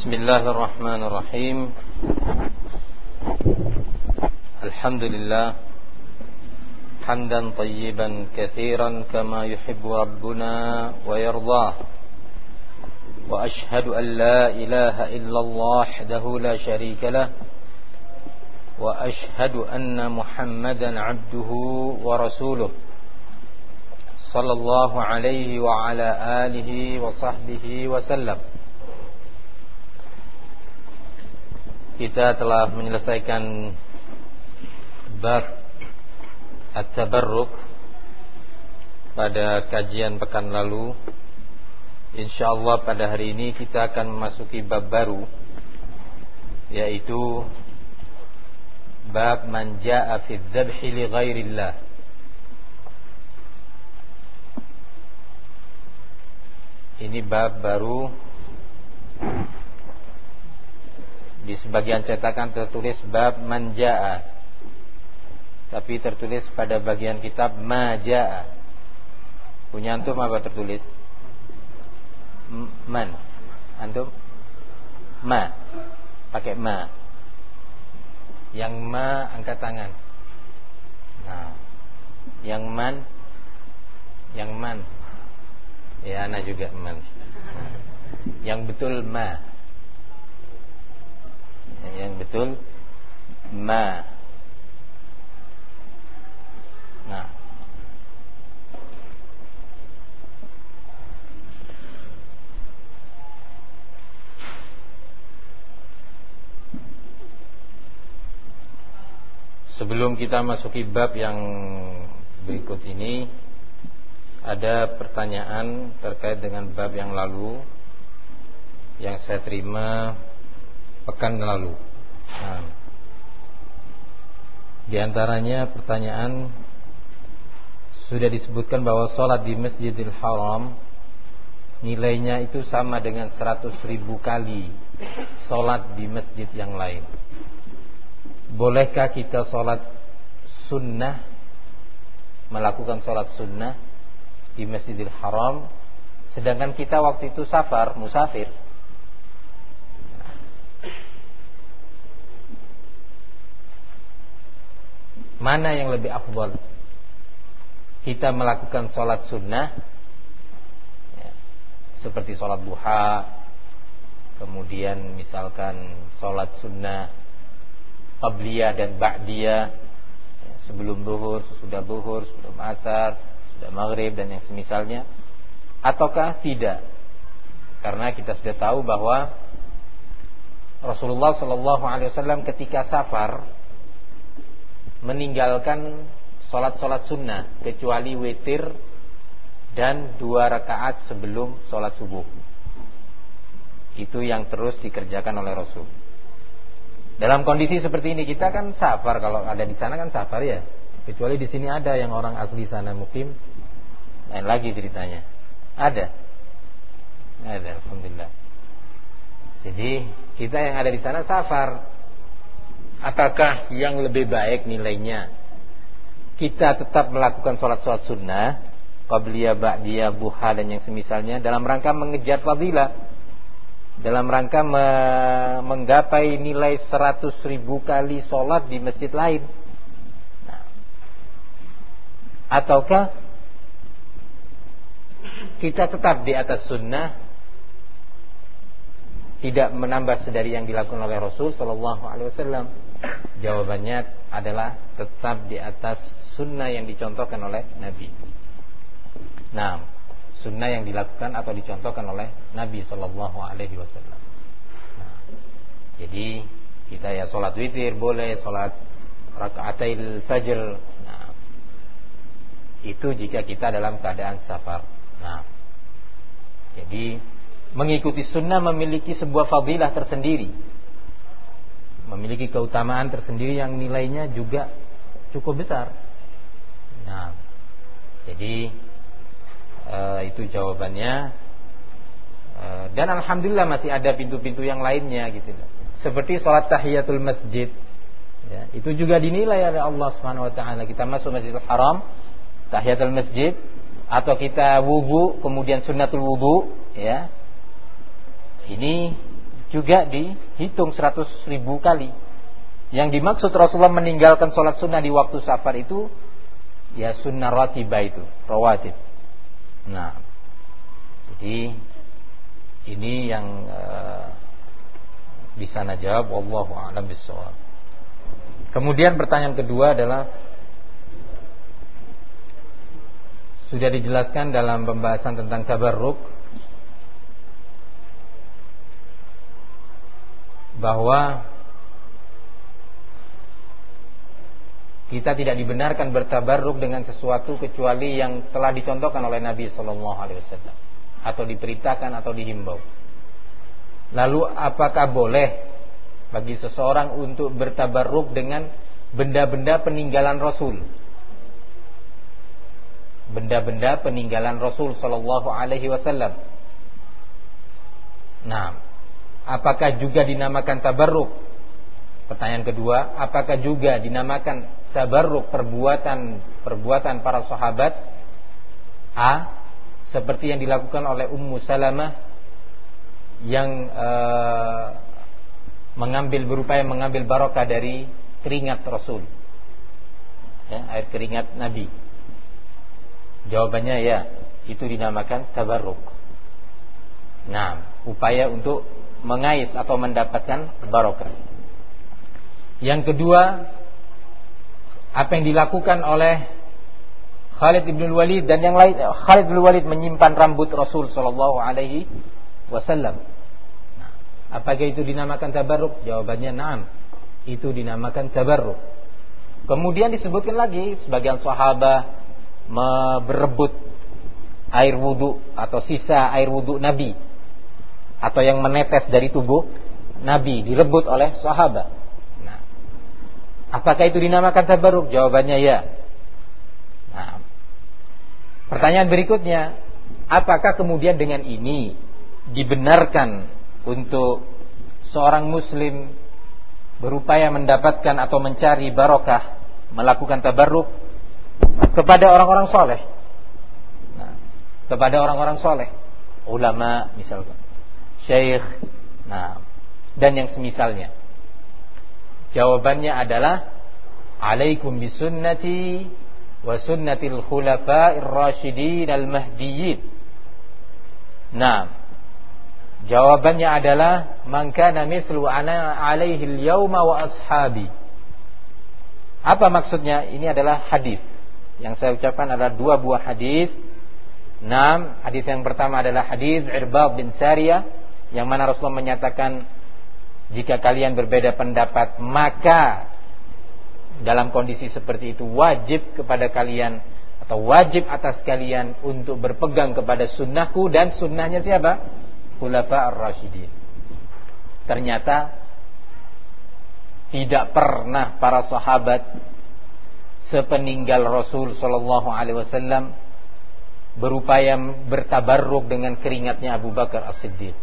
Bismillahirrahmanirrahim. Alhamdulillah hamdan tayyiban katsiran kama yuhibbu rabbuna wa yardah. Wa ashhadu an la ilaha illallah wahdahu la syarika lah. Wa ashhadu anna Muhammadan 'abduhu wa rasuluh. Sallallahu alaihi wa ala alihi wa sahbihi wa sallam. Kita telah menyelesaikan bab at-tabarruk pada kajian pekan lalu. InsyaAllah pada hari ini kita akan memasuki bab baru, yaitu bab man ja'a fi dzabhi li ghairillah. Ini bab baru. Di sebagian cetakan tertulis bab man ja'a, tapi tertulis pada bagian kitab ma ja'a. Punya antum apa tertulis? Man. Antum? Ma. Pakai ma. Yang ma angkat tangan. Nah, yang man. Yang man. Ya, ana juga man. Yang betul ma. Yang betul ma. Nah, sebelum kita masuki bab yang berikut ini, ada pertanyaan terkait dengan bab yang lalu yang saya terima pekan lalu. Nah, di antaranya pertanyaan, sudah disebutkan bahwa sholat di Masjidil Haram nilainya itu sama dengan 100.000 kali sholat di masjid yang lain. Bolehkah kita sholat sunnah, melakukan sholat sunnah di Masjidil Haram, sedangkan kita waktu itu safar, musafir? Mana yang lebih afdal? Kita melakukan sholat sunnah ya, seperti sholat duha, kemudian misalkan sholat sunnah qabliyah dan ba'diyah ya, sebelum duhur, sesudah duhur, sebelum asar, sudah maghrib dan yang semisalnya, ataukah tidak? Karena kita sudah tahu bahwa Rasulullah SAW ketika safar meninggalkan sholat-sholat sunnah kecuali witir dan 2 rakaat sebelum sholat subuh. Itu yang terus dikerjakan oleh Rasul. Dalam kondisi seperti ini kita kan safar, kalau ada di sana kan safar ya. Kecuali di sini ada yang orang asli sana mukim, lain lagi ceritanya. Ada, alhamdulillah. Jadi kita yang ada di sana safar. Apakah yang lebih baik nilainya kita tetap melakukan sholat-sholat sunnah qabliyah, ba'diyah, duha dan yang semisalnya dalam rangka mengejar fadilah, dalam rangka menggapai nilai 100.000 kali sholat di masjid lain? Nah, ataukah kita tetap di atas sunnah, tidak menambah dari yang dilakukan oleh Rasul sallallahu alaihi wasallam? Jawabannya adalah tetap di atas sunnah yang dicontohkan oleh Nabi. Nah, sunnah yang dilakukan atau dicontohkan oleh Nabi sallallahu alaihi wasallam. Nah, jadi kita ya sholat witir boleh, sholat rakaatil fajr. Nah, itu jika kita dalam keadaan safar. Nah, jadi mengikuti sunnah memiliki sebuah fadilah tersendiri, memiliki keutamaan tersendiri yang nilainya juga cukup besar. Nah, jadi itu jawabannya. Dan alhamdulillah masih ada pintu-pintu yang lainnya gitu. Seperti sholat tahiyatul masjid ya, itu juga dinilai oleh Allah Subhanahu wa taala. Kita masuk Masjidil Haram, tahiyatul masjid, atau kita wudu kemudian sunnatul wudu ya. Ini juga dihitung 100.000 kali. Yang dimaksud Rasulullah meninggalkan sholat sunnah di waktu safar itu ya sunnah ratibah itu, rawatib. Nah, jadi ini yang bisa najawab, wallahu a'lam bishawab. Kemudian pertanyaan kedua adalah, sudah dijelaskan dalam pembahasan tentang tabarruk bahwa kita tidak dibenarkan bertabarruk dengan sesuatu kecuali yang telah dicontohkan oleh Nabi sallallahu alaihi wasallam atau diperintahkan atau dihimbau. Lalu apakah boleh bagi seseorang untuk bertabarruk dengan benda-benda peninggalan Rasul? Benda-benda peninggalan Rasul sallallahu alaihi wasallam. Nah, apakah juga dinamakan tabarruk? Pertanyaan kedua, apakah juga dinamakan tabarruk perbuatan para sahabat? A, seperti yang dilakukan oleh Ummu Salamah yang berupaya mengambil barokah dari keringat Rasul, ya, air keringat Nabi. Jawabannya ya, itu dinamakan tabarruk. Nah, upaya untuk mengais atau mendapatkan barokah. Yang kedua, apa yang dilakukan oleh Khalid bin Walid dan yang lain. Khalid bin Walid menyimpan rambut Rasul sallallahu alaihi wasallam. Nah, apakah itu dinamakan tabarruk? Jawabannya na'am. Itu dinamakan tabarruk. Kemudian disebutkan lagi sebagian sahabat berebut air wudu atau sisa air wudu Nabi atau yang menetes dari tubuh Nabi direbut oleh sahabat. Nah, apakah itu dinamakan tabarruk? Jawabannya ya. Nah, pertanyaan berikutnya, apakah kemudian dengan ini dibenarkan untuk seorang muslim berupaya mendapatkan atau mencari barokah, melakukan tabarruk kepada orang-orang soleh? Nah, kepada orang-orang soleh, ulama misalkan, syekh, nah, dan yang semisalnya. Jawabannya adalah alaikum bisunnati wa sunnatil khulafa'ir rasyidin al-mahdiyyin. Nah, jawabannya adalah man kana mithlu ana alaihi al-yawma wa ashabi. Apa maksudnya? Ini adalah hadis. Yang saya ucapkan adalah dua buah hadis. Hadis yang pertama adalah hadis Irbad bin Sariyah yang mana Rasulullah menyatakan, jika kalian berbeda pendapat, maka dalam kondisi seperti itu wajib kepada kalian atau wajib atas kalian untuk berpegang kepada sunnahku dan sunnahnya siapa? Khulafa ar-Rasyidin. Ternyata tidak pernah para sahabat sepeninggal Rasul sallallahu alaihi wasallam berupaya bertabarruk dengan keringatnya Abu Bakar As-Siddiq,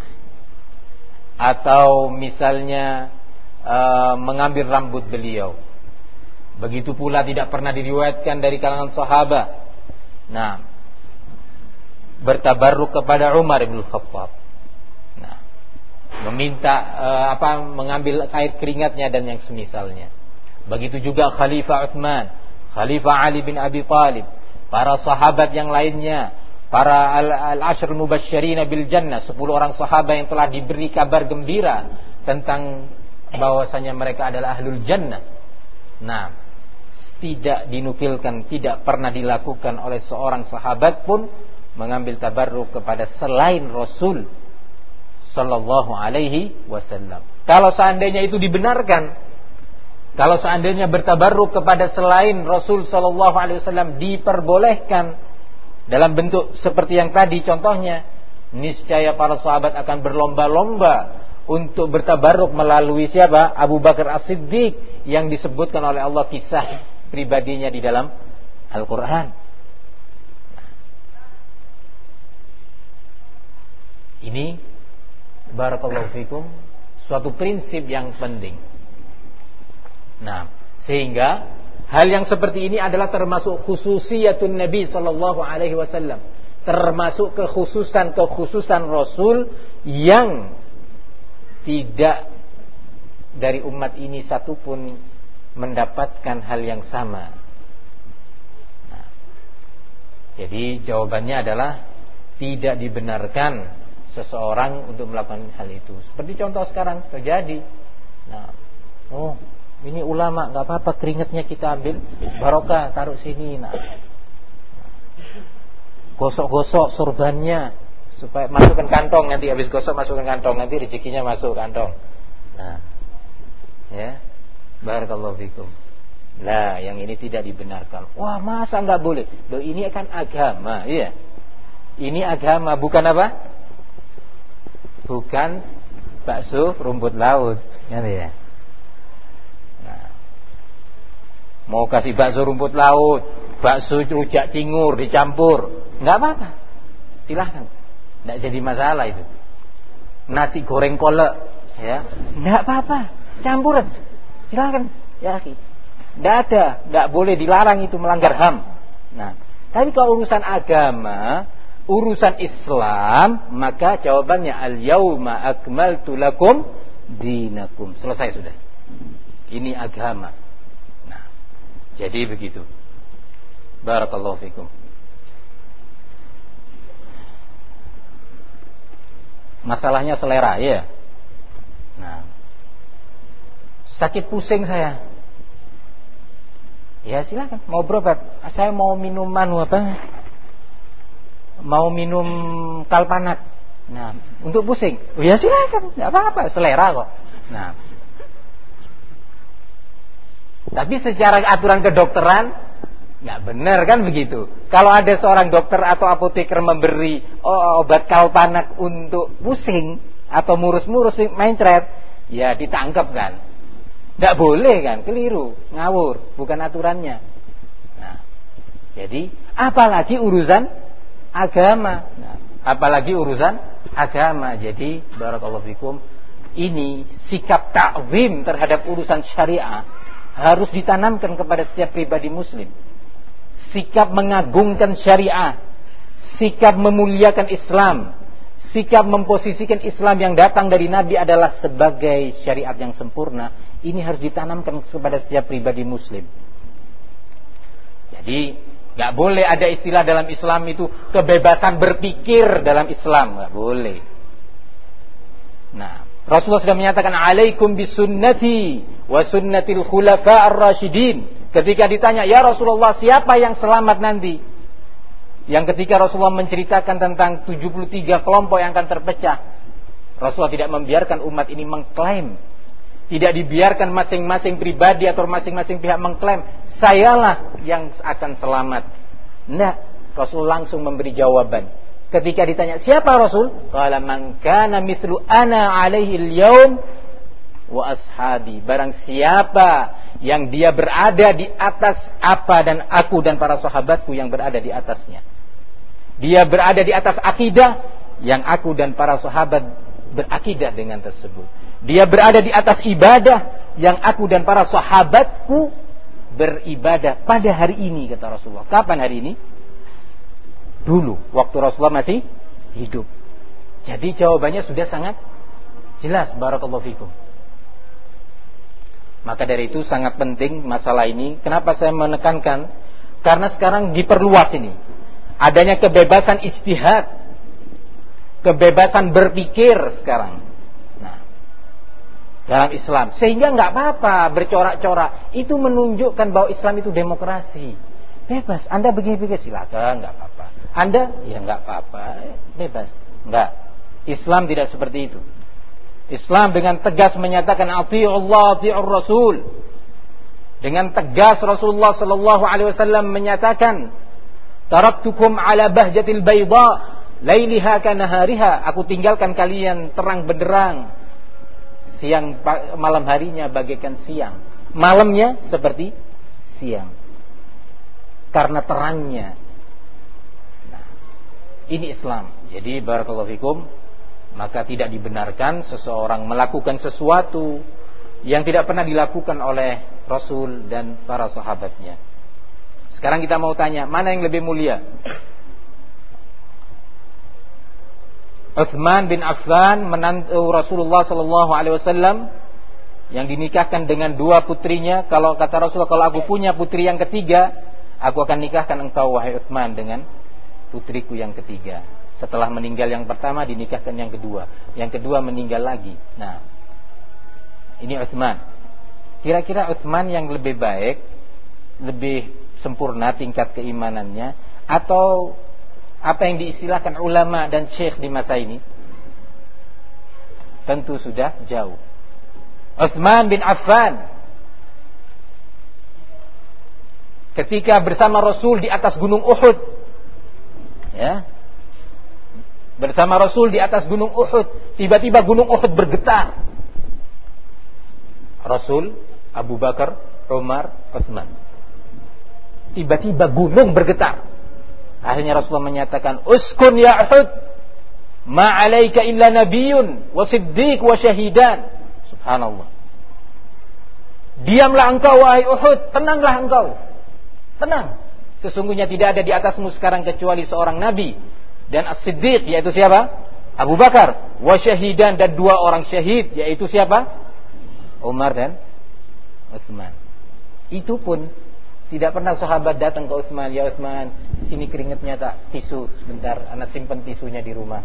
atau misalnya mengambil rambut beliau. Begitu pula tidak pernah diriwayatkan dari kalangan sahabat, nah, bertabarruk kepada Umar bin Khattab, nah, meminta mengambil air keringatnya dan yang semisalnya. Begitu juga Khalifah Utsman, Khalifah Ali bin Abi Thalib, para sahabat yang lainnya, para al-ashr mubasysyirina bil jannah, 10 orang sahabat yang telah diberi kabar gembira tentang bahwasanya mereka adalah ahlul jannah. Nah, tidak dinukilkan, tidak pernah dilakukan oleh seorang sahabat pun mengambil tabarruk kepada selain Rasul sallallahu alaihi wasallam. Kalau seandainya itu dibenarkan, kalau seandainya bertabarruk kepada selain Rasul sallallahu alaihi wasallam diperbolehkan dalam bentuk seperti yang tadi contohnya, niscaya para sahabat akan berlomba-lomba untuk bertabarruk melalui siapa? Abu Bakar As-Siddiq yang disebutkan oleh Allah kisah pribadinya di dalam Al-Quran. Ini barakallahu fikum suatu prinsip yang penting. Nah, sehingga hal yang seperti ini adalah termasuk khususiyatun Nabi sallallahu alaihi wasallam, termasuk kekhususan Rasul yang tidak dari umat ini satupun mendapatkan hal yang sama. Nah, jadi jawabannya adalah tidak dibenarkan seseorang untuk melakukan hal itu. Seperti contoh sekarang terjadi. Nah, ini ulama, nggak apa-apa keringatnya kita ambil, barokah taruh sini. Nah, gosok-gosok sorbannya supaya masukkan kantong, nanti habis gosok masukkan kantong, nanti rezekinya masuk kantong. Nah, ya, barakallahu fikum. Nah, yang ini tidak dibenarkan. Wah, masa nggak boleh? Loh, ini akan agama, iya. Ini agama, bukan apa? Bukan bakso rumput laut, ya. Nah, mau kasih bakso rumput laut, bakso rujak cingur dicampur, nggak apa-apa, silahkan, nggak jadi masalah itu. Nasi goreng kolak, ya, nggak apa-apa, campuran, silahkan, ya, nggak boleh dilarang, itu melanggar HAM. Nah, tapi kalau urusan agama, urusan Islam, maka jawabannya al-yauma akmaltu lakum dinakum. Selesai sudah. Ini agama. Nah, jadi begitu. Barakallahu fikum. Masalahnya selera, ya. Nah, sakit pusing saya. Ya silakan, mau berobat. Saya mau minuman apa? Mau minum kalpanat. Nah, untuk pusing. Ya silakan, enggak apa-apa, selera kok. Nah. Tapi secara aturan kedokteran enggak benar kan begitu. Kalau ada seorang dokter atau apoteker memberi obat kalpanat untuk pusing atau murus-murus mencret, ya ditangkap kan. Enggak boleh kan, keliru, ngawur, bukan aturannya. Nah, jadi apalagi urusan agama. Nah, apalagi urusan agama. Jadi barakallahu fikum, ini sikap ta'zim terhadap urusan syariah harus ditanamkan kepada setiap pribadi muslim. Sikap mengagungkan syariah, sikap memuliakan Islam, sikap memposisikan Islam yang datang dari Nabi adalah sebagai syariat yang sempurna. Ini harus ditanamkan kepada setiap pribadi muslim. Jadi gak boleh ada istilah dalam Islam itu kebebasan berpikir dalam Islam, gak boleh. Nah, Rasulullah sudah menyatakan alaikum bisunnati wa sunnatil khulafa ar-rasyidin. Ketika ditanya, ya Rasulullah, siapa yang selamat nanti? Yang ketika Rasulullah menceritakan tentang 73 kelompok yang akan terpecah, Rasulullah tidak membiarkan umat ini mengklaim. Tidak dibiarkan masing-masing pribadi atau masing-masing pihak mengklaim sayalah yang akan selamat. Nah, Rasul langsung memberi jawaban. Ketika ditanya, siapa Rasul? Qala man kana mithlu ana alaihi al-yaum wa ashabi. Barang siapa yang dia berada di atas apa dan aku dan para sahabatku yang berada di atasnya. Dia berada di atas akidah yang aku dan para sahabat berakidah dengan tersebut. Dia berada di atas ibadah yang aku dan para sahabatku beribadah pada hari ini, kata Rasulullah. Kapan hari ini? Dulu, waktu Rasulullah masih hidup. Jadi jawabannya sudah sangat jelas. Barakallahu fikum. Maka dari itu sangat penting masalah ini. Kenapa saya menekankan? Karena sekarang diperluas ini. Adanya kebebasan ijtihad, kebebasan berpikir sekarang. Dalam Islam, sehingga nggak apa-apa bercorak-corak. Itu menunjukkan bahwa Islam itu demokrasi, bebas. Anda begini-begini silakan, nggak apa-apa. Anda ya nggak apa-apa, bebas. Nggak. Islam tidak seperti itu. Islam dengan tegas menyatakan atii'ullah atii'ur rasul. Dengan tegas Rasulullah sallallahu alaihi wasallam menyatakan taraktukum ala bahjatil bayda lailiha kanahariha. Aku tinggalkan kalian terang benderang. Siang malam harinya bagaikan siang, malamnya seperti siang, karena terangnya. Nah, ini Islam. Jadi barakallahu fikum, maka tidak dibenarkan seseorang melakukan sesuatu yang tidak pernah dilakukan oleh Rasul dan para sahabatnya. Sekarang kita mau tanya, mana yang lebih mulia? Utsman bin Affan, menantu Rasulullah sallallahu alaihi wasallam, yang dinikahkan dengan dua putrinya. Kalau kata Rasulullah, kalau aku punya putri yang ketiga, aku akan nikahkan engkau wahai Utsman dengan putriku yang ketiga. Setelah meninggal yang pertama, dinikahkan yang kedua. Yang kedua meninggal lagi. Nah, ini Utsman. Kira-kira Utsman yang lebih baik, lebih sempurna tingkat keimanannya, atau apa yang diistilahkan ulama dan syekh di masa ini? Tentu sudah jauh. Utsman bin Affan ketika bersama Rasul di atas gunung Uhud, ya, bersama Rasul di atas gunung Uhud, tiba-tiba gunung Uhud bergetar. Rasul, Abu Bakar, Umar, Utsman. Tiba-tiba gunung bergetar. Akhirnya Rasulullah menyatakan, "Uskun ya Uhud, ma 'alaika illa nabiyyun wa siddiq wa syahidan." Subhanallah. Diamlah engkau wahai Uhud, tenanglah engkau. Tenang. Sesungguhnya tidak ada di atasmu sekarang kecuali seorang nabi dan as-siddiq, yaitu siapa? Abu Bakar, wa syahidan, dan dua orang syahid, yaitu siapa? Umar dan Utsman. Itu pun tidak pernah sahabat datang ke Utsman, "Ya Utsman, sini keringetnya tak, tisu sebentar, anak simpan tisunya di rumah."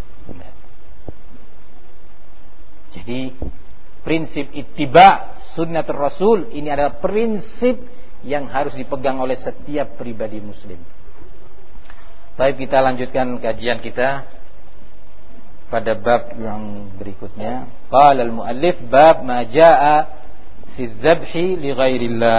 Jadi prinsip ittiba sunnatur Rasul ini adalah prinsip yang harus dipegang oleh setiap pribadi muslim. Baik, kita lanjutkan kajian kita pada bab yang berikutnya. Qala al-muallif bab ma jaa fi dzabhi li ghairillah.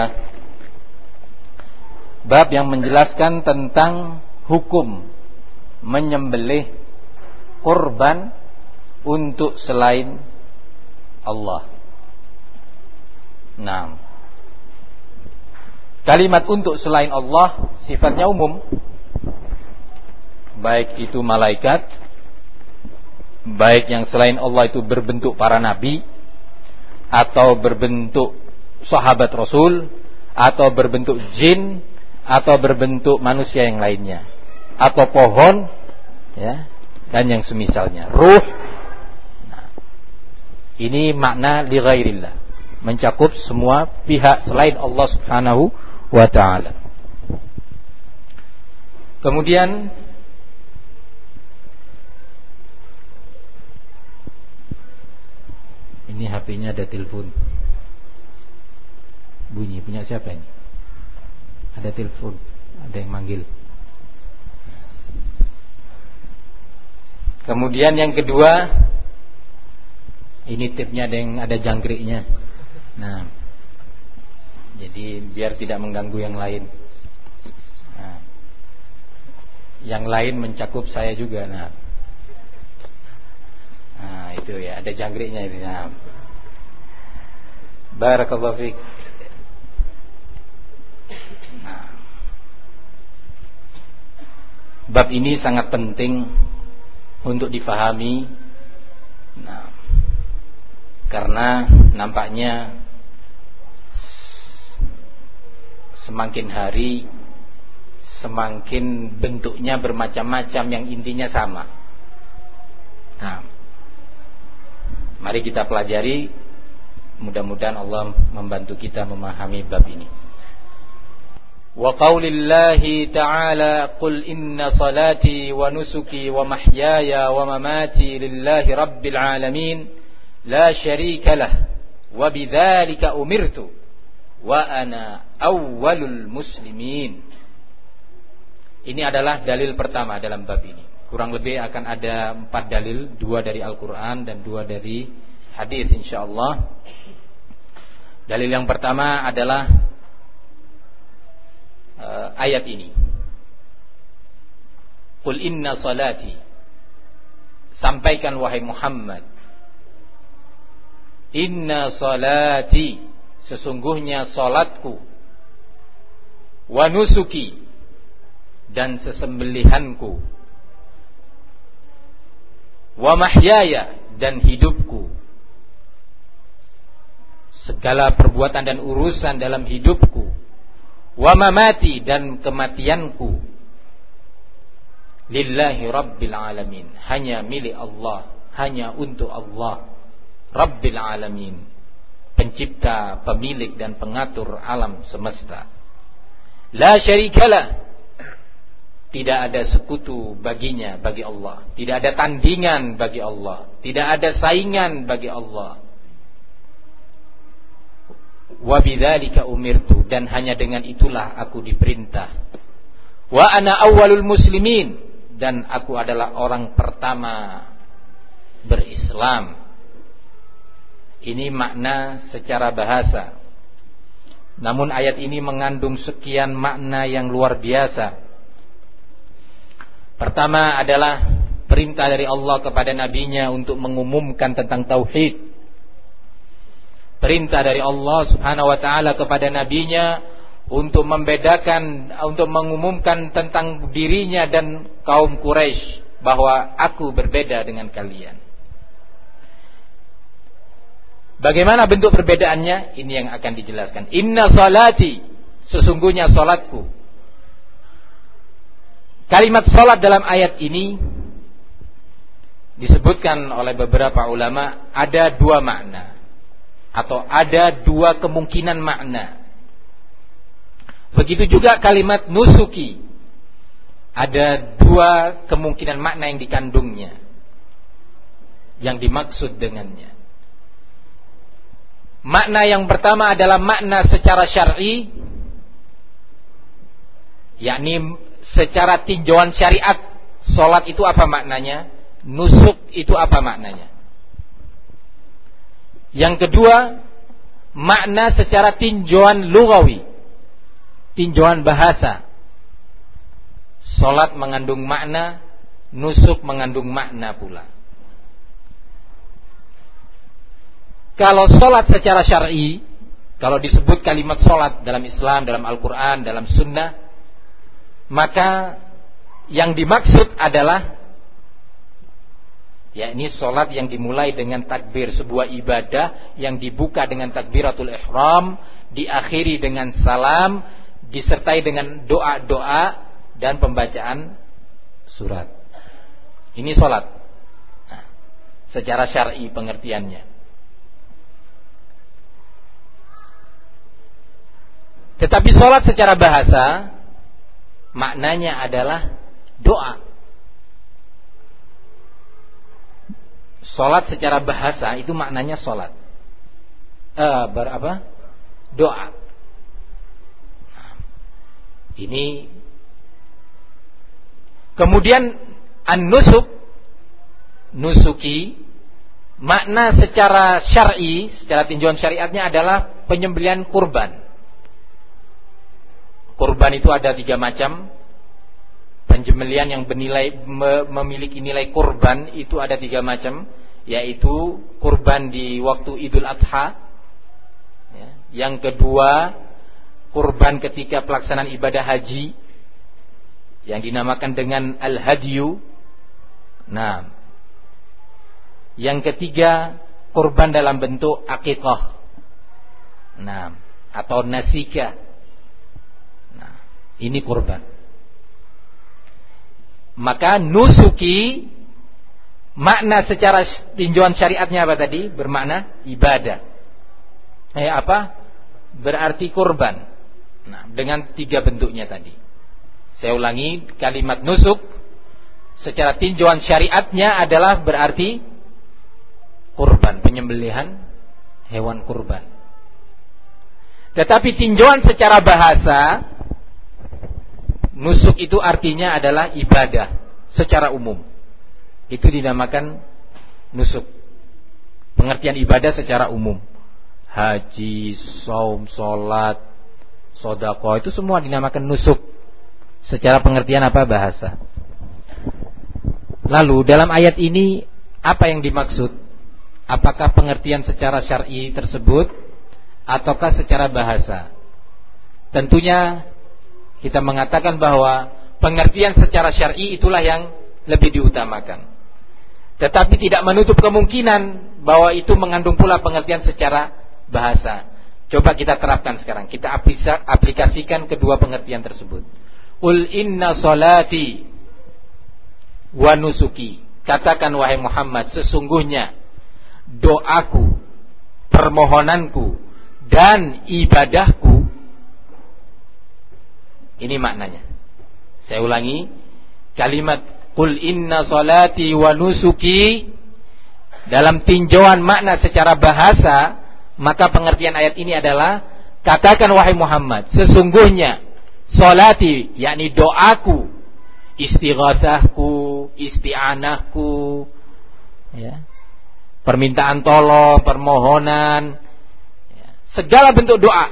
Bab yang menjelaskan tentang hukum menyembelih kurban untuk selain Allah. Nah, kalimat untuk selain Allah sifatnya umum, baik itu malaikat, baik yang selain Allah itu berbentuk para nabi, atau berbentuk sahabat Rasul, atau berbentuk jin, atau berbentuk manusia yang lainnya, atau pohon, ya, dan yang semisalnya, ruh. Nah, ini makna li ghairillah, mencakup semua pihak selain Allah Subhanahu wa ta'ala. Kemudian ini HP-nya ada telepon bunyi, punya siapa ini? Ada telepon, ada yang manggil. Kemudian yang kedua, ini tipnya ada jangkriknya. Nah, jadi biar tidak mengganggu yang lain. Nah, yang lain mencakup saya juga. Nah, itu ya, ada jangkriknya itu. Nah, barakallahu fiik. Nah, bab ini sangat penting untuk difahami. Nah, karena nampaknya semakin hari semakin bentuknya bermacam-macam yang intinya sama. Nah, mari kita pelajari, mudah-mudahan Allah membantu kita memahami bab ini. Wa qaulillahi ta'ala, qul inna salati wa nusuki wa mahyaya wa mamati lillahi rabbil alamin la syarika lah wa bidzalika umirtu wa ana awwalul muslimin. Ini adalah dalil pertama dalam bab ini. Kurang lebih akan ada 4 dalil, 2 dari Al-Quran dan 2 dari hadis insyaallah. Dalil yang pertama adalah ayat ini. Qul inna salati, sampaikan wahai Muhammad, inna salati, sesungguhnya salatku, wa nusuki, dan sesembelihanku, wa mahyaya, dan hidupku, segala perbuatan dan urusan dalam hidupku, wa mamati, dan kematianku, Lillahi Rabbil Alamin, hanya milik Allah, hanya untuk Allah Rabbil Alamin, pencipta, pemilik dan pengatur alam semesta. La syarikalah, tidak ada sekutu baginya, bagi Allah. Tidak ada tandingan bagi Allah, tidak ada saingan bagi Allah. Wa bidzalika umirtu, dan hanya dengan itulah aku diperintah. Wa ana awwalul muslimin, dan aku adalah orang pertama berislam. Ini makna secara bahasa. Namun ayat ini mengandung sekian makna yang luar biasa. Pertama adalah perintah dari Allah kepada nabinya untuk mengumumkan tentang tauhid. Perintah dari Allah Subhanahu wa taala kepada nabinya untuk membedakan, untuk mengumumkan tentang dirinya dan kaum Quraisy bahwa aku berbeda dengan kalian. Bagaimana bentuk perbedaannya? Ini yang akan dijelaskan. Inna salati, sesungguhnya salatku. Kalimat salat dalam ayat ini disebutkan oleh beberapa ulama ada dua makna, atau ada dua kemungkinan makna. Begitu juga kalimat nusuki, ada dua kemungkinan makna yang dikandungnya, yang dimaksud dengannya. Makna yang pertama adalah makna secara syar'i, yakni secara tinjauan syariat. Salat itu apa maknanya? Nusuk itu apa maknanya? Yang kedua, makna secara tinjauan lughawi, tinjauan bahasa. Salat mengandung makna, nusuk mengandung makna pula. Kalau salat secara syar'i, kalau disebut kalimat salat dalam Islam, dalam Al-Quran, dalam Sunnah, maka yang dimaksud adalah yakni salat yang dimulai dengan takbir, sebuah ibadah yang dibuka dengan takbiratul ihram, diakhiri dengan salam, disertai dengan doa-doa dan pembacaan surat. Ini salat. Nah, secara syar'i pengertiannya. Tetapi salat secara bahasa maknanya adalah doa. Salat secara bahasa itu maknanya salat. Doa. Nah, ini kemudian an-nusuk, nusuki, makna secara syar'i, secara tinjauan syariatnya adalah penyembelihan kurban. Kurban itu ada 3 macam. Penyembelihan yang memiliki nilai kurban itu ada 3 macam, yaitu kurban di waktu Idul Adha. Yang kedua, kurban ketika pelaksanaan ibadah haji yang dinamakan dengan al-hadyu. Nah, yang ketiga, kurban dalam bentuk akikah. Nah, atau nasikah. Ini kurban. Maka nusuki, makna secara tinjauan syariatnya apa tadi? Bermakna ibadah. Apa? Berarti kurban. Nah, dengan 3 bentuknya tadi. Saya ulangi, kalimat nusuk secara tinjauan syariatnya adalah berarti kurban, penyembelihan hewan kurban. Tetapi tinjauan secara bahasa, nusuk itu artinya adalah ibadah secara umum. Itu dinamakan nusuk. Pengertian ibadah secara umum. Haji, saum, salat, sedekah, itu semua dinamakan nusuk. Secara pengertian apa? Bahasa. Lalu dalam ayat ini apa yang dimaksud? Apakah pengertian secara syar'i tersebut ataukah secara bahasa? Tentunya kita mengatakan bahwa pengertian secara syar'i itulah yang lebih diutamakan. Tetapi tidak menutup kemungkinan bahwa itu mengandung pula pengertian secara bahasa. Coba kita terapkan sekarang. Kita aplikasikan kedua pengertian tersebut. Qul inna salati. wa nusuki. Katakan wahai Muhammad, sesungguhnya doaku, permohonanku dan ibadahku. Ini maknanya. Saya ulangi, kalimat qul inna salati wa nusuki dalam tinjauan makna secara bahasa, maka pengertian ayat ini adalah katakan wahai Muhammad, sesungguhnya salati yakni doaku, istighatsahku, isti'anahku, ya, permintaan tolong, permohonan, ya, segala bentuk doa,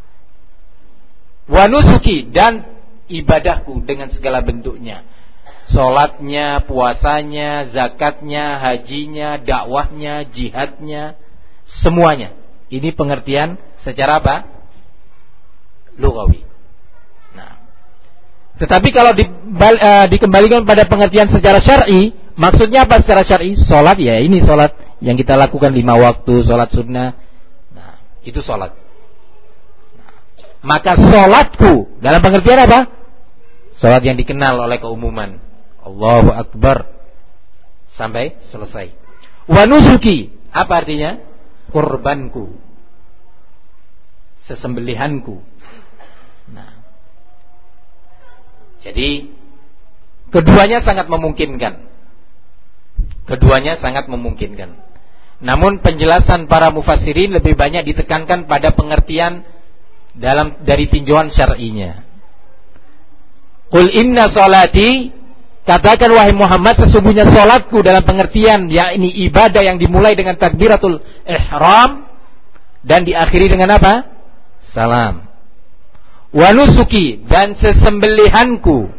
wa nusuki dan ibadahku dengan segala bentuknya, salatnya, puasanya, zakatnya, hajinya, dakwahnya, jihadnya, semuanya. Ini pengertian secara apa? Lughawi. Nah, tetapi kalau dikembalikan pada pengertian secara syar'i, maksudnya apa secara syar'i? Salat, ya ini salat yang kita lakukan 5 waktu, salat sunnah. Nah, itu salat. Nah, maka salatku dalam pengertian apa? Salat yang dikenal oleh keumuman. Allahu Akbar sampai selesai. Wa nusuki, apa artinya? Kurbanku, sesembelihanku. Nah, jadi keduanya sangat memungkinkan. Keduanya sangat memungkinkan. Namun penjelasan para mufassirin lebih banyak ditekankan pada pengertian dari tinjauan syar'inya. Qul inna salati, katakan wahai Muhammad, sesungguhnya salatku dalam pengertian yakni ibadah yang dimulai dengan takbiratul ihram dan diakhiri dengan apa? Salam. Wa nusuki, dan sesembelihanku.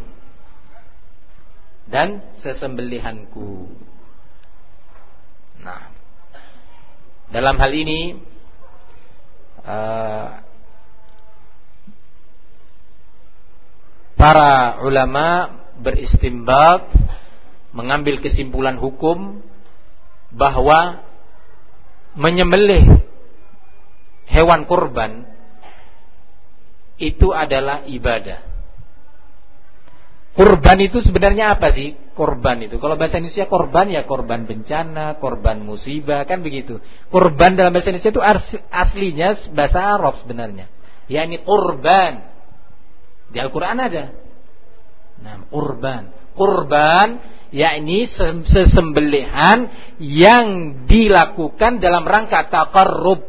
Dan sesembelihanku. Nah, dalam hal ini para ulama beristinbat, mengambil kesimpulan hukum bahwa menyembelih hewan kurban itu adalah ibadah. Kurban itu sebenarnya apa sih? Kurban itu, kalau bahasa Indonesia korban ya korban bencana, korban musibah, kan begitu. Kurban dalam bahasa Indonesia itu aslinya bahasa Arab sebenarnya, yakni kurban. Di Al-Quran ada. Nah, kurban yakni sesembelihan yang dilakukan dalam rangka taqarrub.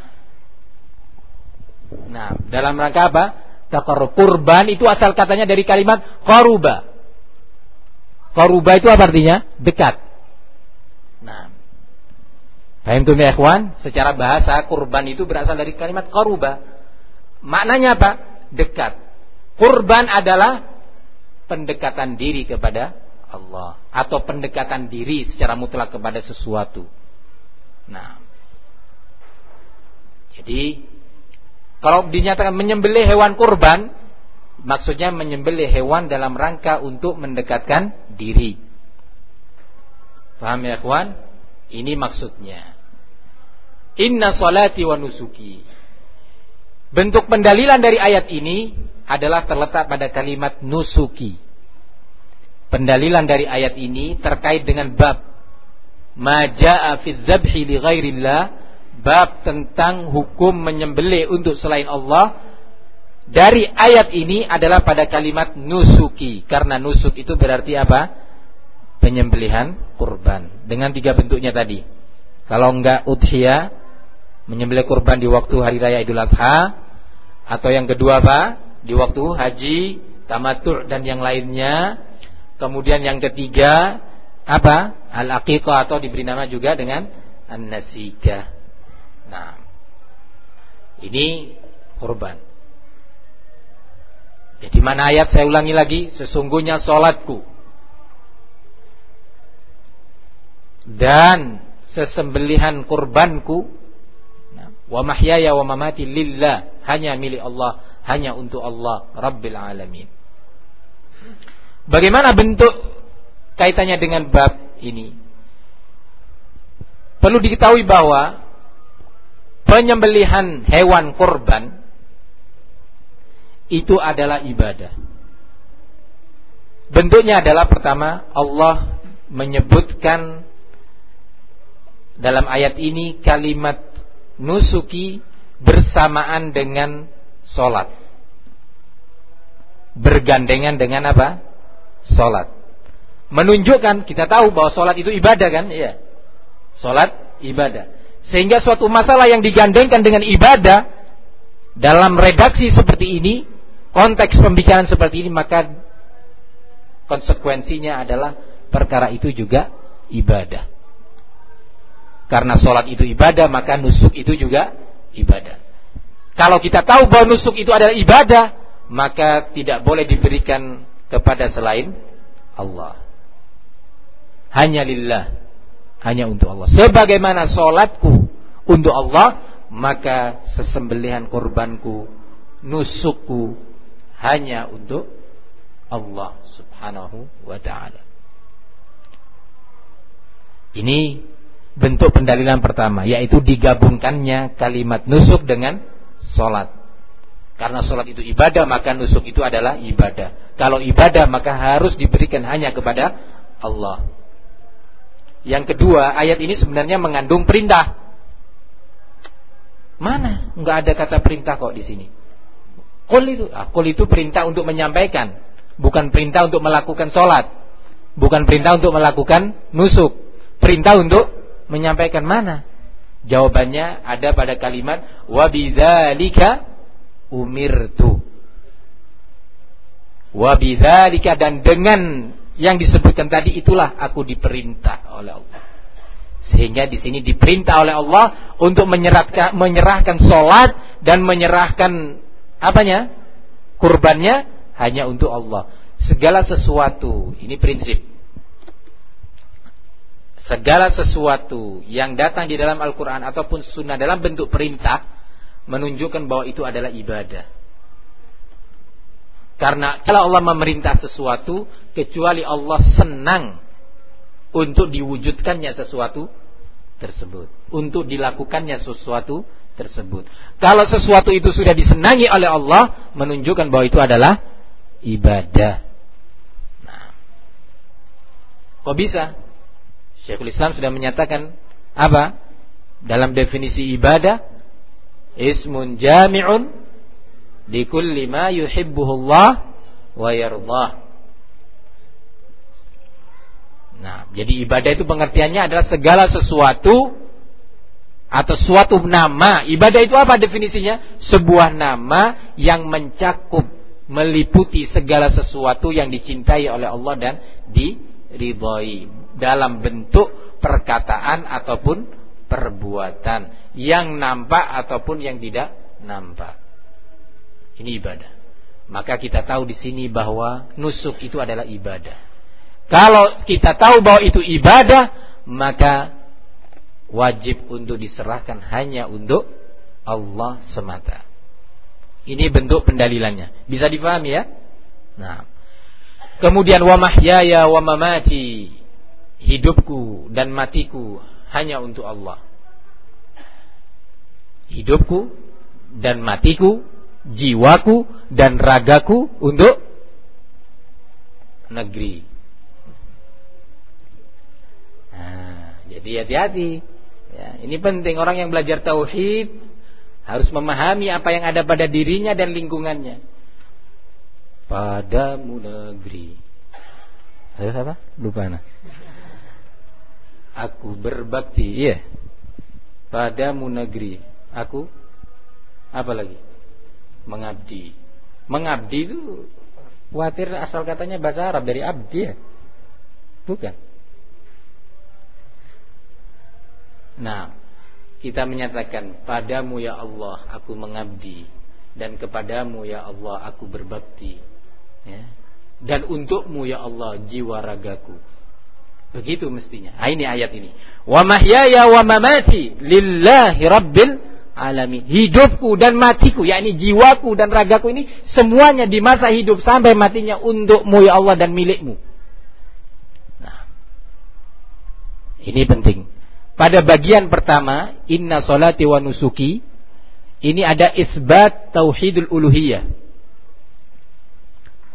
Nah, dalam rangka apa? Taqarrub. Kurban itu asal katanya dari kalimat qaruba. Qaruba itu apa artinya? Dekat. Nah, paham tuh ya ikhwan? Secara bahasa kurban itu berasal dari kalimat qaruba. Maknanya apa? Dekat. Kurban adalah pendekatan diri kepada Allah, atau pendekatan diri secara mutlak kepada sesuatu. Nah, jadi kalau dinyatakan menyembelih hewan kurban, maksudnya menyembelih hewan dalam rangka untuk mendekatkan diri. Paham ya ikhwan? Ini maksudnya. Inna salati wa nusuki. Bentuk pendalilan dari ayat ini adalah terletak pada kalimat nusuki. Pendalilan dari ayat ini terkait dengan bab ma jaa fi dzabhi li ghairillah, bab tentang hukum menyembelih untuk selain Allah. Dari ayat ini adalah pada kalimat nusuki, karena nusuk itu berarti apa? Penyembelihan kurban dengan 3 bentuknya tadi. Kalau enggak udhiyah, menyembelih kurban di waktu hari raya Idul Adha, atau yang kedua apa? Di waktu haji, tamattu' dan yang lainnya. Kemudian yang ketiga apa? Al-aqiqah, atau diberi nama juga dengan an-nasikah. Nah, ini kurban. Jadi mana ayat? Saya ulangi lagi, sesungguhnya salatku dan sesembelihan kurbanku, wa mahyaya wa mamati lillah, hanya milik Allah, hanya untuk Allah Rabbil Alamin. Bagaimana bentuk kaitannya dengan bab ini? Perlu diketahui bahwa penyembelihan hewan kurban itu adalah ibadah. Bentuknya adalah pertama, Allah menyebutkan dalam ayat ini kalimat nusuki bersamaan dengan sholat, bergandengan dengan apa? Sholat. Menunjukkan, kita tahu bahwa sholat itu ibadah kan? Iya. Sholat ibadah. Sehingga suatu masalah yang digandengkan dengan ibadah, dalam redaksi seperti ini, konteks pembicaraan seperti ini, maka konsekuensinya adalah perkara itu juga ibadah. Karena sholat itu ibadah, maka nusuk itu juga ibadah. Kalau kita tahu bahwa nusuk itu adalah ibadah, maka tidak boleh diberikan kepada selain Allah. Hanya lillah, hanya untuk Allah. Sebagaimana sholatku untuk Allah, maka sesembelihan kurbanku, nusukku hanya untuk Allah subhanahu wa ta'ala. Ini bentuk pendalilan pertama, yaitu digabungkannya kalimat nusuk dengan sholat. Karena sholat itu ibadah, maka nusuk itu adalah ibadah. Kalau ibadah, maka harus diberikan hanya kepada Allah. Yang kedua, ayat ini sebenarnya mengandung perintah. Mana? Enggak ada kata perintah kok di sini. Qul itu perintah untuk menyampaikan, bukan perintah untuk melakukan sholat, bukan perintah untuk melakukan nusuk. Perintah untuk menyampaikan. Mana? Jawabannya ada pada kalimat wa bidzalika umirtu. Wa bidzalika, dan dengan yang disebutkan tadi itulah aku diperintah oleh Allah. Sehingga di sini diperintah oleh Allah untuk menyerahkan salat dan menyerahkan apanya? Kurbannya hanya untuk Allah. Segala sesuatu, ini prinsip. Segala sesuatu yang datang di dalam Al-Quran ataupun Sunnah dalam bentuk perintah menunjukkan bahwa itu adalah ibadah. Karena kalau Allah memerintah sesuatu, kecuali Allah senang untuk diwujudkannya sesuatu tersebut, untuk dilakukannya sesuatu tersebut. Kalau sesuatu itu sudah disenangi oleh Allah, menunjukkan bahwa itu adalah ibadah. Nah, kok bisa? Syekhul Islam sudah menyatakan apa? Dalam definisi ibadah, ismun jami'un li kulli ma yuhibbuhullah wa yardah. Nah, jadi ibadah itu pengertiannya adalah segala sesuatu atau suatu nama. Ibadah itu apa definisinya? Sebuah nama yang mencakup, meliputi segala sesuatu yang dicintai oleh Allah dan diridhai dalam bentuk perkataan ataupun perbuatan, yang nampak ataupun yang tidak nampak. Ini ibadah. Maka kita tahu di sini bahwa nusuk itu adalah ibadah. Kalau kita tahu bahwa itu ibadah, maka wajib untuk diserahkan hanya untuk Allah semata. Ini bentuk pendalilannya. Bisa difahami ya? Nah, kemudian wa mahyaya wa mamati, hidupku dan matiku hanya untuk Allah. Hidupku dan matiku, jiwaku dan ragaku untuk negeri. Nah, jadi hati-hati ya, ini penting. Orang yang belajar tauhid harus memahami apa yang ada pada dirinya dan lingkungannya. Padamu negeri. Ayo apa? Lupa nah. Aku berbakti, iya. Padamu negeri, aku apa lagi? Mengabdi. Mengabdi itu khawatir asal katanya bahasa Arab dari abdi ya? Bukan. Nah, kita menyatakan padamu ya Allah aku mengabdi, dan kepadamu ya Allah aku berbakti ya. Dan untukmu ya Allah jiwa ragaku. Begitu mestinya. Nah, ini ayat ini. Wa mahyaya wa mamati lillahi rabbil alamin. Hidupku dan matiku, yakni jiwaku dan ragaku ini semuanya di masa hidup sampai matinya untukmu ya Allah dan milikmu. Nah, ini penting. Pada bagian pertama, inna salati wa nusuki, ini ada isbat tauhidul uluhiyah.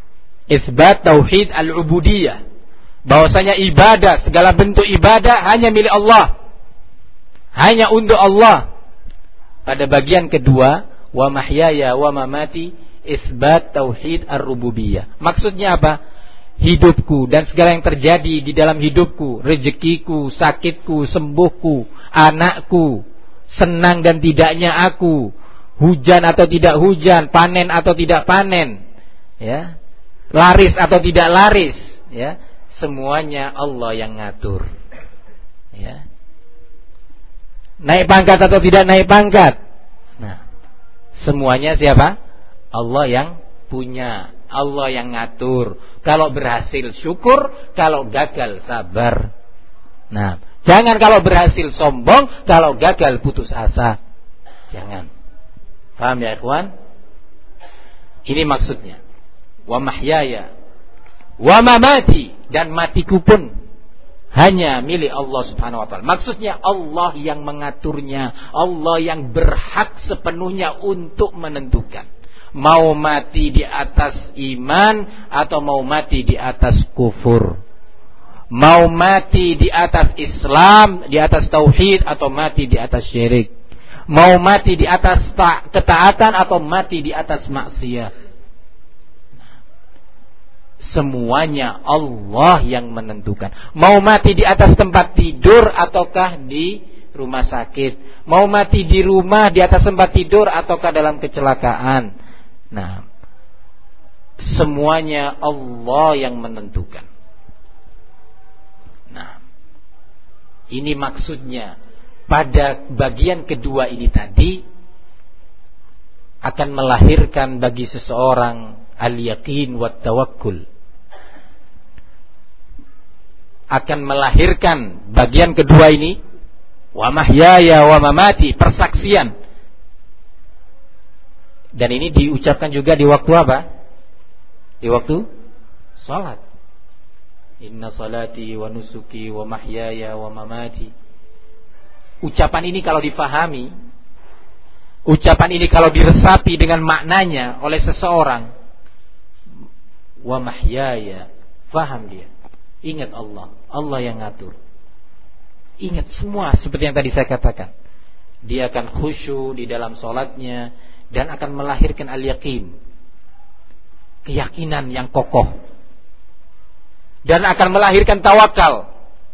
Isbat tauhid al-ubudiyah. Bahwasanya ibadah, segala bentuk ibadah hanya milik Allah. Hanya untuk Allah. Pada bagian kedua, wa mahyaya wa mamati, isbat tauhid ar-rububiyah. Maksudnya apa? Hidupku dan segala yang terjadi di dalam hidupku, rezekiku, sakitku, sembuhku, anakku, senang dan tidaknya aku, hujan atau tidak hujan, panen atau tidak panen, ya, laris atau tidak laris, ya, semuanya Allah yang ngatur, ya. Naik pangkat atau tidak naik pangkat, nah, semuanya siapa? Allah yang punya, Allah yang ngatur. Kalau berhasil syukur, kalau gagal sabar. Nah, jangan kalau berhasil sombong, kalau gagal putus asa. Jangan. Paham ya ikhwan? Ini maksudnya. Wa mahyaya wa mamati, dan matiku pun hanya milik Allah Subhanahu wa taala. Maksudnya Allah yang mengaturnya, Allah yang berhak sepenuhnya untuk menentukan mau mati di atas iman atau mau mati di atas kufur, mau mati di atas Islam, di atas tauhid atau mati di atas syirik, mau mati di atas ketaatan atau mati di atas maksiat. Semuanya Allah yang menentukan. Mau mati di atas tempat tidur ataukah di rumah sakit, mau mati di rumah di atas tempat tidur ataukah dalam kecelakaan. Nah, semuanya Allah yang menentukan. Nah, ini maksudnya pada bagian kedua ini tadi akan melahirkan bagi seseorang al-yaqin wa tawakkul. Akan melahirkan bagian kedua ini, wa mahyaya wa mamati, persaksian. Dan ini diucapkan juga di waktu apa? Di waktu salat. Inna salati wa nusuki wa mahyaya wa mamati. Ucapan ini kalau difahami, ucapan ini kalau diresapi dengan maknanya oleh seseorang, wa mahyaya, faham dia. Ingat Allah, Allah yang ngatur. Ingat semua seperti yang tadi saya katakan. Dia akan khusyuk di dalam sholatnya dan akan melahirkan al-yaqin, keyakinan yang kokoh, dan akan melahirkan tawakal.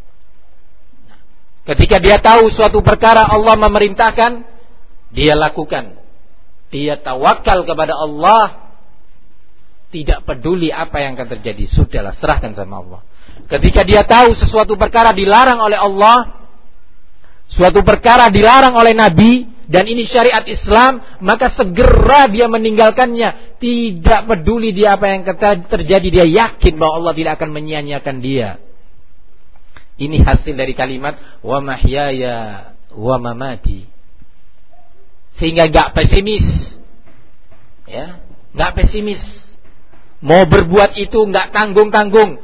Ketika dia tahu suatu perkara Allah memerintahkan, dia lakukan. Dia tawakal kepada Allah, tidak peduli apa yang akan terjadi, sudahlah, serahkan sama Allah. Ketika dia tahu sesuatu perkara dilarang oleh Allah, suatu perkara dilarang oleh Nabi, dan ini syariat Islam, maka segera dia meninggalkannya. Tidak peduli dia apa yang terjadi, dia yakin bahwa Allah tidak akan menyia-nyiakan dia. Ini hasil dari kalimat wa mahyaya wa mamati. Sehingga gak pesimis, ya, gak pesimis. Mau berbuat itu gak tanggung-tanggung.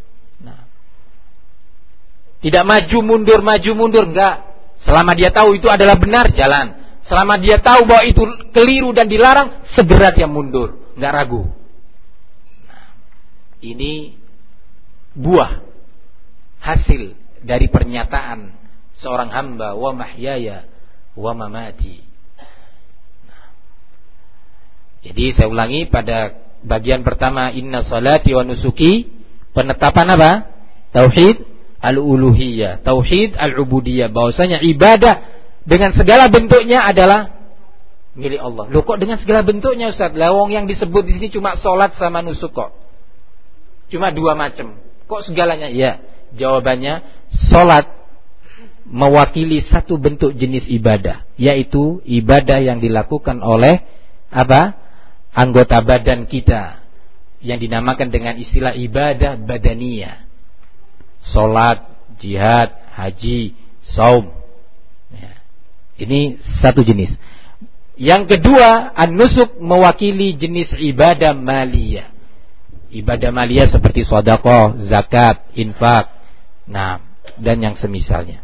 Tidak maju mundur, enggak. Selama dia tahu itu adalah benar, jalan. Selama dia tahu bahwa itu keliru dan dilarang, segera dia mundur, enggak ragu. Nah, ini buah hasil dari pernyataan seorang hamba, wa mahyaya wa mamati. Nah, jadi saya ulangi pada bagian pertama, inna salati wa nusuki, penetapan apa? Tauhid al-uluhiyah, tauhid al-ubudiyah, bahwasanya ibadah dengan segala bentuknya adalah milik Allah. Loh, kok dengan segala bentuknya Ustaz? Lawong yang disebut di sini cuma salat sama nusuk kok. Cuma dua macam. Kok segalanya? Ya, jawabannya salat mewakili satu bentuk jenis ibadah, yaitu ibadah yang dilakukan oleh apa? Anggota badan kita, yang dinamakan dengan istilah ibadah badaniyah. Salat, jihad, haji, saum, ya. Ini satu jenis. Yang kedua, an-nusuk mewakili jenis ibadah maliyah. Ibadah maliyah seperti sedekah, zakat, infak, nah, dan yang semisalnya.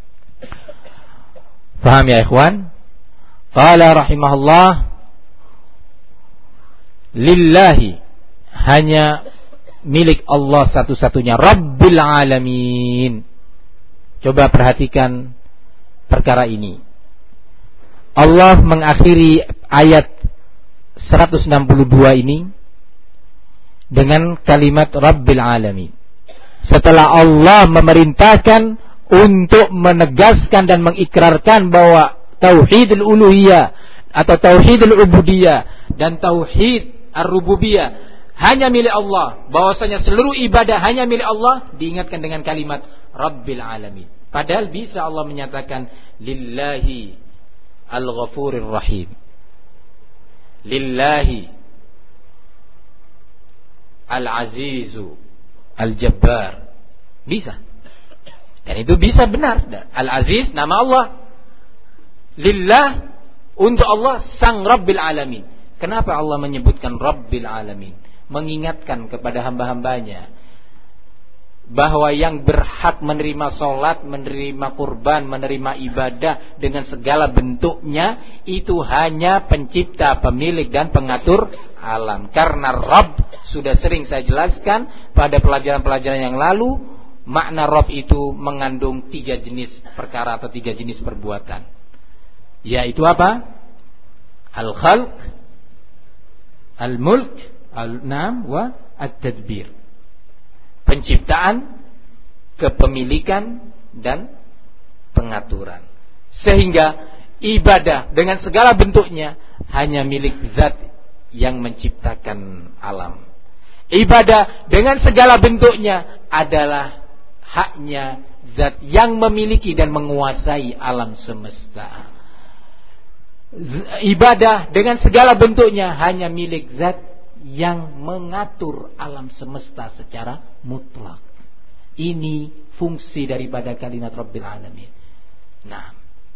Paham ya ikhwan? Qala rahimahullah, lillahi hanya milik Allah satu-satunya, Rabbil Alamin. Coba perhatikan perkara ini. Allah mengakhiri ayat 162 ini dengan kalimat Rabbil Alamin. Setelah Allah memerintahkan untuk menegaskan dan mengikrarkan bahwa tauhidul uluhiyah atau tauhidul ubudiyah dan tauhid ar-rububiyah hanya milik Allah, bahwasanya seluruh ibadah hanya milik Allah, diingatkan dengan kalimat Rabbil Alamin. Padahal bisa Allah menyatakan lillahi al-ghafurir rahim, lillahi al-azizu al-jabbar. Bisa. Dan itu bisa benar. Al-aziz nama Allah, lillah untuk Allah sang Rabbil Alamin. Kenapa Allah menyebutkan Rabbil Alamin? Mengingatkan kepada hamba-hambanya bahwa yang berhak menerima sholat, menerima kurban, menerima ibadah dengan segala bentuknya itu hanya pencipta, pemilik dan pengatur alam. Karena Rabb sudah sering saya jelaskan pada pelajaran-pelajaran yang lalu, makna Rabb itu mengandung 3 jenis perkara atau 3 jenis perbuatan. Yaitu apa? Al-khalq, al-mulk, al-nam wa at-tadbir. Penciptaan, kepemilikan dan pengaturan. Sehingga ibadah dengan segala bentuknya hanya milik zat yang menciptakan alam. Ibadah dengan segala bentuknya adalah haknya zat yang memiliki dan menguasai alam semesta. Ibadah dengan segala bentuknya hanya milik zat yang mengatur alam semesta secara mutlak. Ini fungsi daripada kalimat Rabbil Alamin. Nah,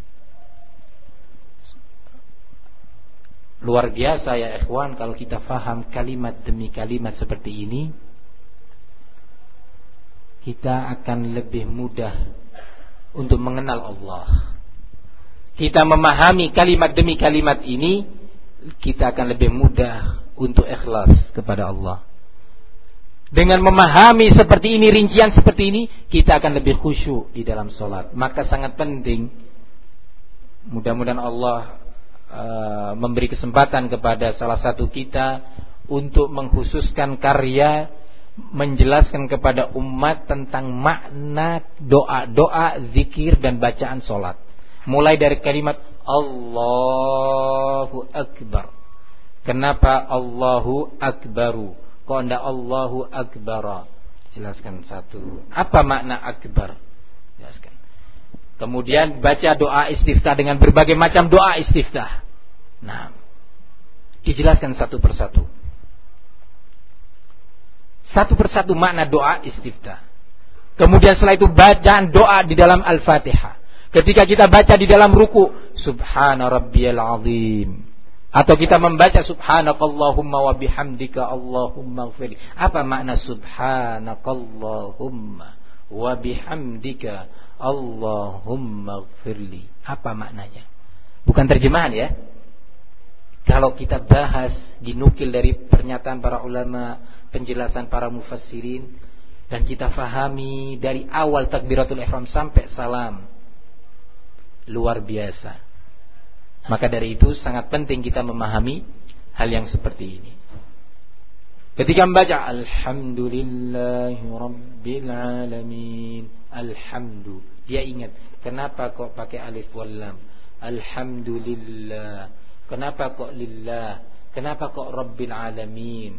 luar biasa ya ikhwan kalau kita faham kalimat demi kalimat seperti ini, kita akan lebih mudah untuk mengenal Allah. Kita memahami kalimat demi kalimat ini, kita akan lebih mudah untuk ikhlas kepada Allah. Dengan memahami seperti ini, rincian seperti ini, kita akan lebih khusyuk di dalam sholat. Maka sangat penting, mudah-mudahan Allah memberi kesempatan kepada salah satu kita untuk mengkhususkan karya menjelaskan kepada umat tentang makna doa-doa, zikir dan bacaan sholat. Mulai dari kalimat Allahu Akbar. Kenapa Allahu Akbaru? Kok tidak Allahu Akbara? Jelaskan satu. Apa makna akbar? Jelaskan. Kemudian baca doa istiftah dengan berbagai macam doa istiftah. Nah, dijelaskan satu persatu. Satu persatu makna doa istiftah. Kemudian setelah itu bacaan doa di dalam Al-Fatihah. Ketika kita baca di dalam ruku, Subhana Rabbiyal Azim. Atau kita membaca Subhanakallahumma wa bihamdika Allahumma gfirli. Apa makna Subhanakallahumma wa bihamdika Allahumma gfirli? Apa maknanya? Bukan terjemahan ya. Kalau kita bahas, dinukil dari pernyataan para ulama, penjelasan para mufassirin, dan kita fahami dari awal takbiratul ihram sampai salam, luar biasa. Maka dari itu sangat penting kita memahami hal yang seperti ini. Ketika membaca Alhamdulillahi Rabbil Alamin, Alhamdu, dia ingat kenapa kok pakai alif wal lam. Alhamdulillah. Kenapa kok lillah? Kenapa kok Rabbil Alamin?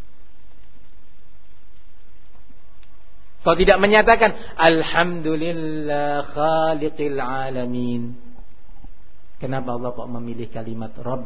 Kau tidak menyatakan Alhamdulillah Khaliqil Alamin. Kenapa Allah kok memilih kalimat Rabb?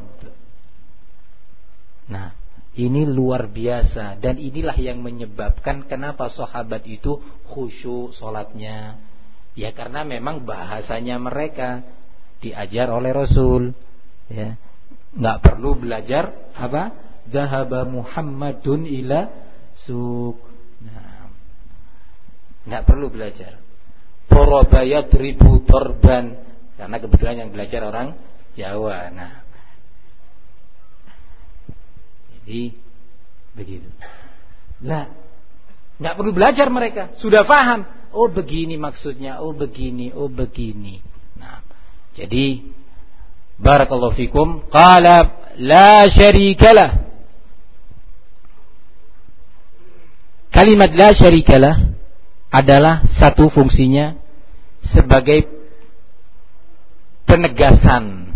Nah, ini luar biasa. Dan inilah yang menyebabkan kenapa sahabat itu khusyuk sholatnya. Ya karena memang bahasanya mereka diajar oleh Rasul. Ya, nggak perlu belajar apa? Zahaba Muhammadun ila suq. Nah, nggak perlu belajar. Torobayat ribu torban. Karena kebetulan yang belajar orang Jawa. Nah, jadi begitu. Lah, enggak perlu belajar mereka, sudah paham. Oh begini maksudnya, oh begini. Nah, jadi barakallahu fikum, qala la syarikalah. Kalimat la syarikalah adalah satu fungsinya sebagai penegasan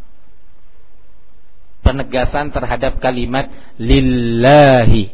terhadap kalimat lillahi.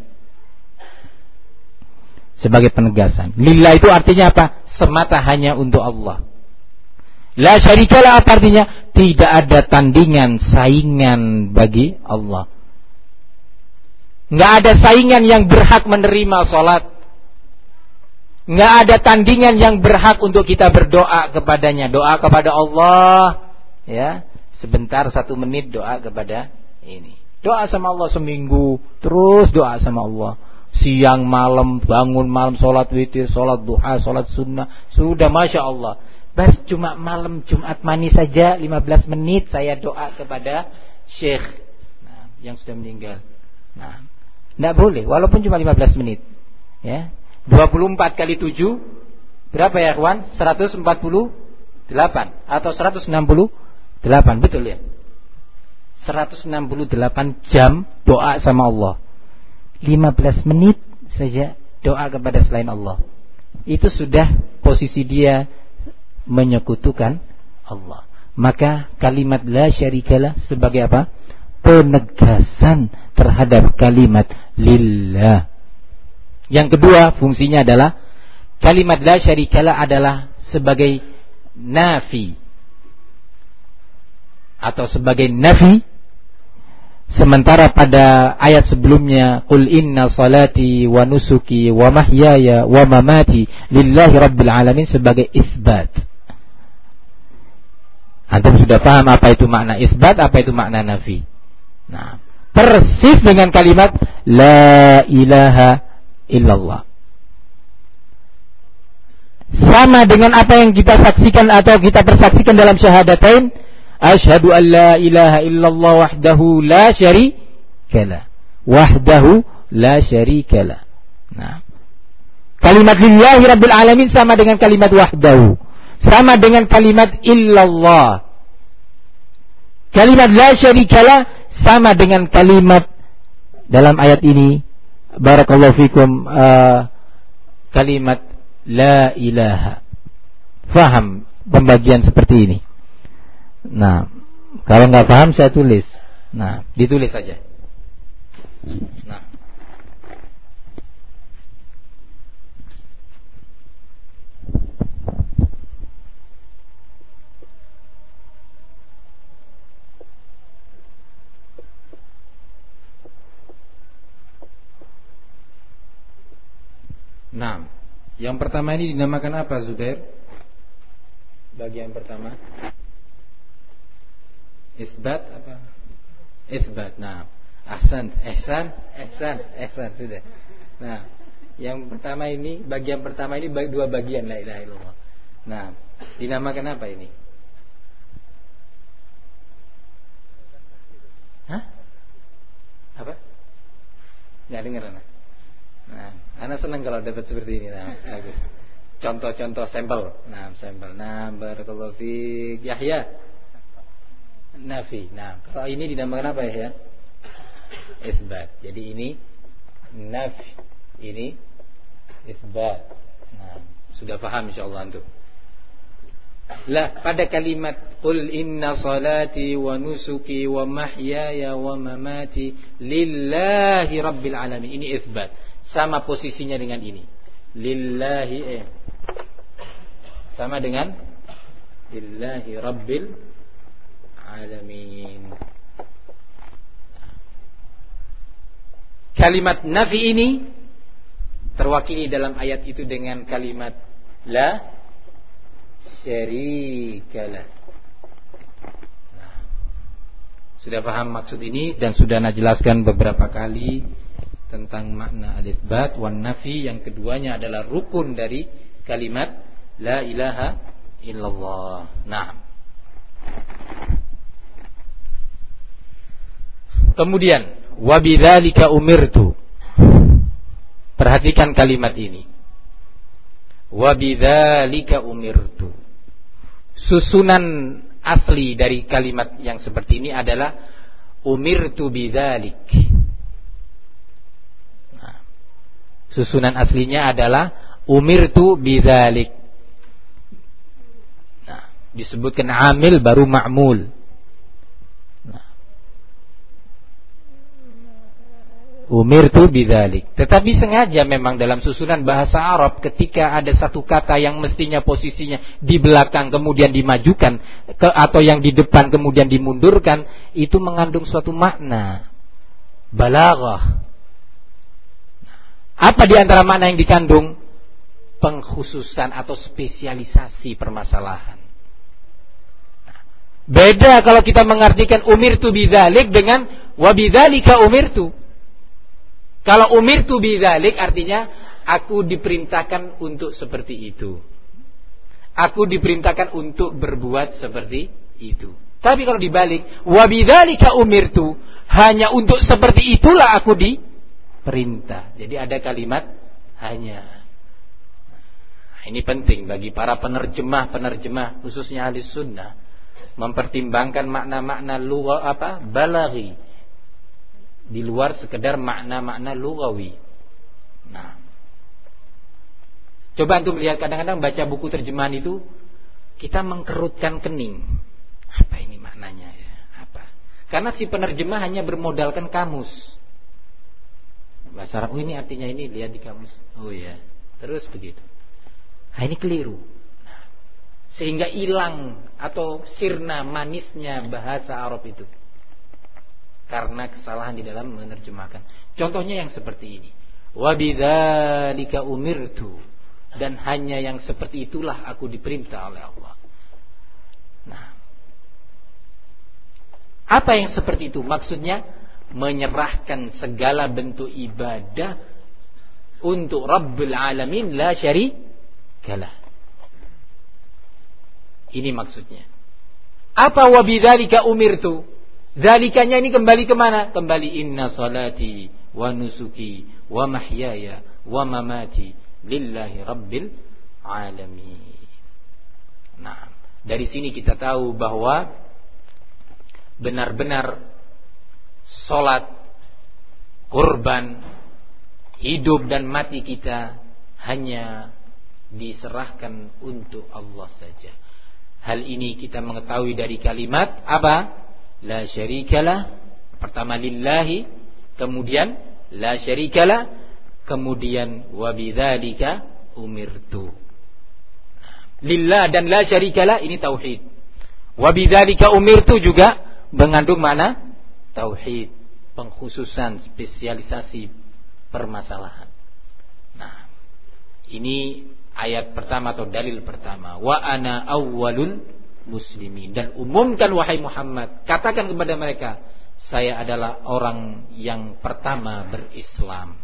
Sebagai penegasan. Lillah itu artinya apa? Semata hanya untuk Allah. La syarikalah apa artinya? Tidak ada tandingan, saingan bagi Allah. Enggak ada saingan yang berhak menerima salat. Enggak ada tandingan yang berhak untuk kita berdoa kepadanya. Doa kepada Allah, ya. Sebentar 1 menit doa kepada ini. Doa sama Allah seminggu, terus doa sama Allah. Siang malam, bangun malam, sholat witir, sholat duha, sholat sunnah. Sudah Masya Allah. Bas cuma malam Jumat manis saja 15 menit saya doa kepada Syekh yang sudah meninggal. Nah, tidak boleh, walaupun cuma 15 menit. Ya, 24 kali 7 berapa ya kawan? 148 atau 168, betul ya? 168 jam doa sama Allah. 15 menit saja doa kepada selain Allah. Itu sudah posisi dia menyekutukan Allah. Maka kalimat la syarikalah sebagai apa? Penegasan terhadap kalimat lillah. Yang kedua fungsinya adalah kalimat la syarikalah adalah sebagai nafi atau sebagai nafi. Sementara pada ayat sebelumnya qul inna salati wa nusuki wa mahyaya wa mamati lillahi rabbil alamin sebagai isbat. Antum sudah paham apa itu makna isbat, apa itu makna nafi. Nah, persis dengan kalimat la ilaha illallah. Sama dengan apa yang kita saksikan atau kita persaksikan dalam syahadatain. Asyhadu an la ilaha illallah wahdahu la syarikalah. Wahdahu la syarikalah. Nah, kalimat lillahi rabbil alamin sama dengan kalimat wahdahu. Sama dengan kalimat illallah. Kalimat la syarikalah sama dengan kalimat dalam ayat ini barakallahu fikum kalimat la ilaha. Faham pembagian seperti ini? Nah, kalau nggak paham saya tulis. Nah, ditulis saja. Nah, nah, yang pertama ini dinamakan apa, Zubair? Bagian pertama. Isbat apa? Isbat. Nah, ihsan sudah. Nah, yang pertama ini, bagian pertama ini dua bagian la ilaha illallah. Nah, dinamakan apa ini? Hah? Apa? Enggak dengar anak. Nah, anak senang kalau dapat seperti ini. Nah, bagus. Contoh-contoh sampel. Nah, sampel. Nah, barakallahu fiik Yahya. Nafi. Nah, kalau ini dinamakan apa ya? Isbat. Jadi ini nafi, ini isbat. Nah, sudah paham insyaallah antum. Lah, pada kalimat qul inna salati wa nusuki wa mahyaya wa mamati lillahi rabbil alamin. Ini isbat. Sama posisinya dengan ini. Lillahi sama dengan lillahi rabbil alamin. Kalimat nafi ini terwakili dalam ayat itu dengan kalimat la syarikalah. Nah, sudah paham maksud ini dan sudah ana jelaskan beberapa kali tentang makna al-itsbat wan nafi. Yang keduanya adalah rukun dari kalimat la ilaha illallah. Nah, kemudian wabidzalika umirtu. Perhatikan kalimat ini. Wa bidzalika umirtu. Susunan asli dari kalimat yang seperti ini adalah umirtu bidzalik. Nah, susunan aslinya adalah umirtu bidzalik. Nah, disebutkan amil baru ma'mul. Nah, umirtu bidzalik. Tetapi sengaja memang dalam susunan bahasa Arab ketika ada satu kata yang mestinya posisinya di belakang kemudian dimajukan atau yang di depan kemudian dimundurkan, itu mengandung suatu makna balaghah. Apa di antara makna yang dikandung? Pengkhususan atau spesialisasi permasalahan. Beda kalau kita mengartikan umirtu bidzalik dengan wa bidzalika umirtu. Kalau umirtu bidzalik artinya aku diperintahkan untuk seperti itu. Aku diperintahkan untuk berbuat seperti itu. Tapi kalau dibalik, wa bidzalika umirtu, hanya untuk seperti itulah aku diperintah. Jadi ada kalimat hanya. Nah, ini penting bagi para penerjemah khususnya ahli sunnah mempertimbangkan makna-makna lugha balaghi di luar sekedar makna-makna lughawi. Nah, coba antum lihat kadang-kadang baca buku terjemahan itu kita mengkerutkan kening. Apa ini maknanya ya? Apa? Karena si penerjemah hanya bermodalkan kamus. Bahasa Arab, ini artinya ini, lihat di kamus. Oh ya, terus begitu. Nah, ini keliru. Nah, sehingga hilang atau sirna manisnya bahasa Arab itu. Karena kesalahan di dalam menerjemahkan. Contohnya yang seperti ini. Wa bidzalika umirtu, dan hanya yang seperti itulah aku diperintah oleh Allah. Nah, apa yang seperti itu? Maksudnya menyerahkan segala bentuk ibadah untuk Rabbul Alamin la syarikalah. Ini maksudnya. Apa wa bidzalika umirtu? Zalikanya ini kembali kemana? Kembali inna salati wa nusuki wa mahyaya wa mamati lillahi rabbil alamin. Nah, dari sini kita tahu bahwa benar-benar salat, kurban, hidup dan mati kita hanya diserahkan untuk Allah saja. Hal ini kita mengetahui dari kalimat apa? La syarikalah, pertama lillahi, kemudian la syarikalah, kemudian wa bidzalika umirtu. Lillah dan la syarikalah ini tauhid. Wa bidzalika umirtu juga mengandung makna tauhid, pengkhususan, spesialisasi permasalahan. Nah, ini ayat pertama atau dalil pertama. Wa ana awwalul muslimin, dan umumkan wahai Muhammad, katakan kepada mereka, saya adalah orang yang pertama berislam.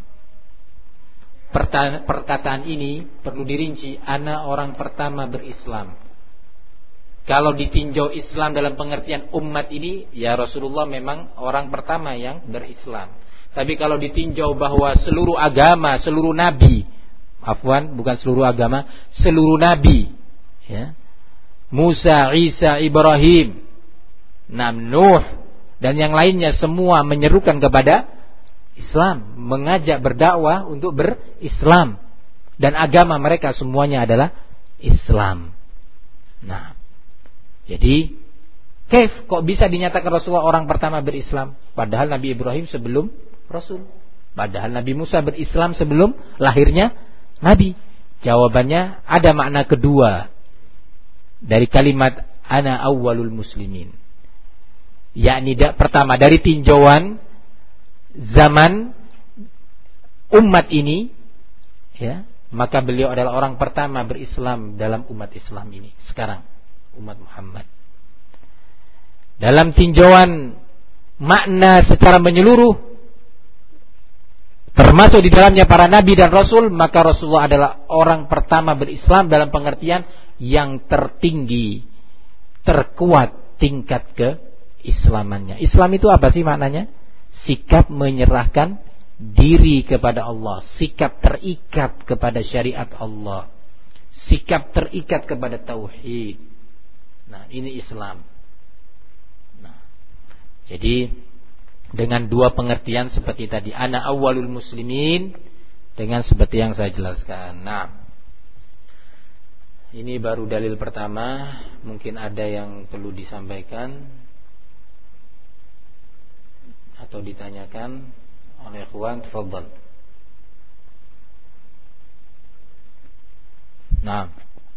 Perkataan ini perlu dirinci, ana orang pertama berislam. Kalau ditinjau Islam dalam pengertian umat ini, ya Rasulullah memang orang pertama yang berislam. Tapi kalau ditinjau bahwa seluruh agama, seluruh nabi, bukan seluruh agama, seluruh nabi, ya, Musa, Isa, Ibrahim, Nuh, dan yang lainnya semua menyerukan kepada Islam, mengajak berdakwah untuk berislam, dan agama mereka semuanya adalah Islam. Nah, jadi kok bisa dinyatakan Rasulullah orang pertama berislam, padahal Nabi Ibrahim sebelum Rasul, padahal Nabi Musa berislam sebelum lahirnya Nabi? Jawabannya ada makna kedua dari kalimat ana awwalul muslimin, yakni pertama dari tinjauan zaman umat ini, ya, maka beliau adalah orang pertama berislam dalam umat Islam ini sekarang, umat Muhammad. Dalam tinjauan makna secara menyeluruh, termasuk di dalamnya para nabi dan rasul, maka Rasulullah adalah orang pertama berislam dalam pengertian yang tertinggi, terkuat tingkat keislamannya. Islam itu apa sih maknanya? Sikap menyerahkan diri kepada Allah, sikap terikat kepada syariat Allah, sikap terikat kepada tauhid. Nah, ini Islam. Nah, jadi dengan dua pengertian seperti tadi, ana awwalul muslimin, dengan seperti yang saya jelaskan. Nah, ini baru dalil pertama. Mungkin ada yang perlu disampaikan atau ditanyakan oleh ikhwan, tafadhal. Nah,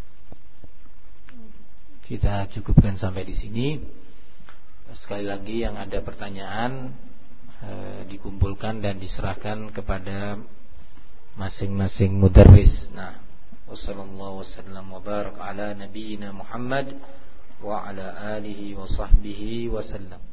kita cukupkan sampai di sini. Sekali lagi yang ada pertanyaan dikumpulkan dan diserahkan kepada masing-masing mudarris. Nah, wassallallahu wasallam wa barak ala nabiyyina Muhammad wa ala alihi wa sahbihi wasallam.